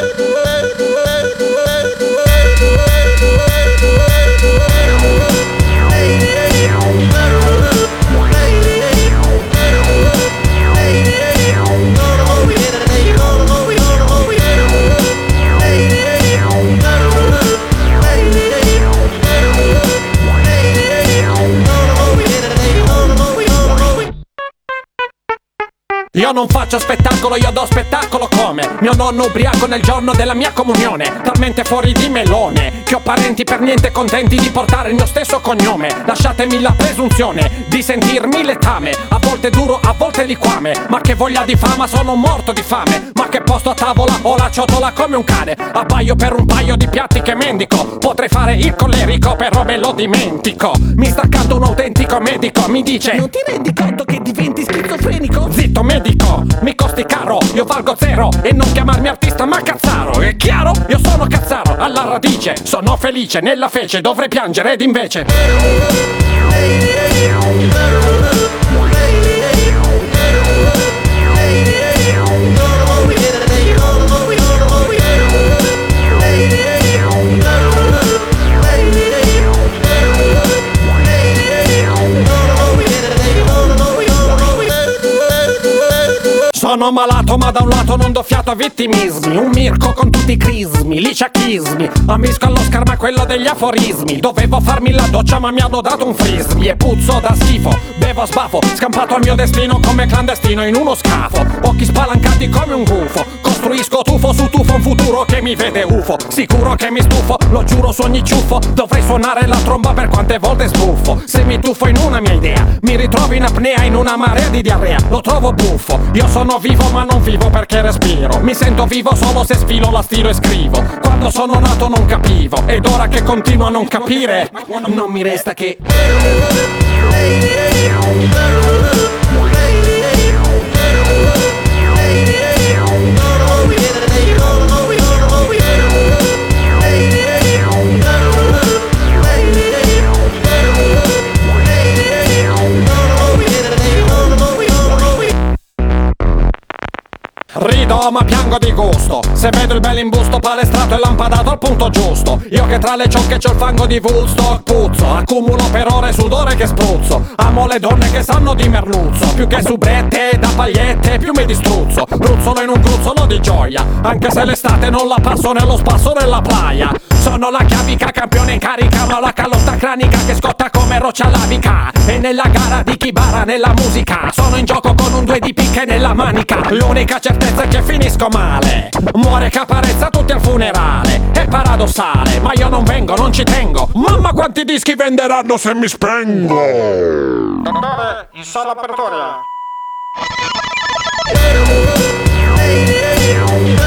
Io non faccio spettacolo, io do spettacolo come mio nonno ubriaco nel giorno della mia comunione, talmente fuori di melone che ho parenti per niente contenti di portare il mio stesso cognome. Lasciatemi la presunzione di sentirmi letame, a volte duro, a volte liquame, ma che voglia di fama, sono morto di fame. Ma che posto a tavola, ho la ciotola come un cane, abbaio per un paio di piatti che mendico. Potrei fare il collerico, però me lo dimentico. Mi sta accanto un autentico medico, mi dice: non ti rendi conto che diventi schizofrenico? Zitto medico, mi costi caro, io valgo zero. E non chiamarmi artista ma cazzaro, è chiaro? Io sono cazzaro, alla radice sono felice, nella fece dovrei piangere ed invece sono malato ma da un lato non do fiato a vittimismi. Un mirco con tutti i crismi, liciachismi. Ambisco allo schermo quello degli aforismi. Dovevo farmi la doccia ma mi hanno dato un frisbee. E puzzo da schifo, bevo a sbafo, scampato al mio destino come clandestino in uno scafo. Occhi spalancati come un gufo, costruisco tufo su tufo un futuro che mi vede ufo. Sicuro che mi stufo, lo giuro su ogni ciuffo. Dovrei suonare la tromba per quante volte sbuffo. Se mi tuffo in una mia idea, mi ritrovo in apnea in una marea di diarrea. Lo trovo buffo, io sono vivo ma non vivo perché respiro. Mi sento vivo solo se sfilo la stilo e scrivo. Quando sono nato non capivo, ed ora che continuo a non capire non mi resta che rido ma piango di gusto se vedo il bel imbusto palestrato e lampadato al punto giusto. Io che tra le ciocche c'ho il fango di Woodstock puzzo, accumulo per ore sudore che spruzzo. Amo le donne che sanno di merluzzo, più che subrette da pagliette più mi distruzzo. Bruzzolo in un gruzzolo di gioia, anche se l'estate non la passo nello spasso della playa. Sono la chiavica, campione in carica, ma la calotta cranica che scotta come roccia lavica. E nella gara di chi bara nella musica sono in gioco con un 2 di picche nella manica. L'unica certezza è che finisco male, muore Caparezza tutti al funerale. È paradossale, ma io non vengo, non ci tengo. Mamma quanti dischi venderanno se mi spengo. Dottore, in sala apertura.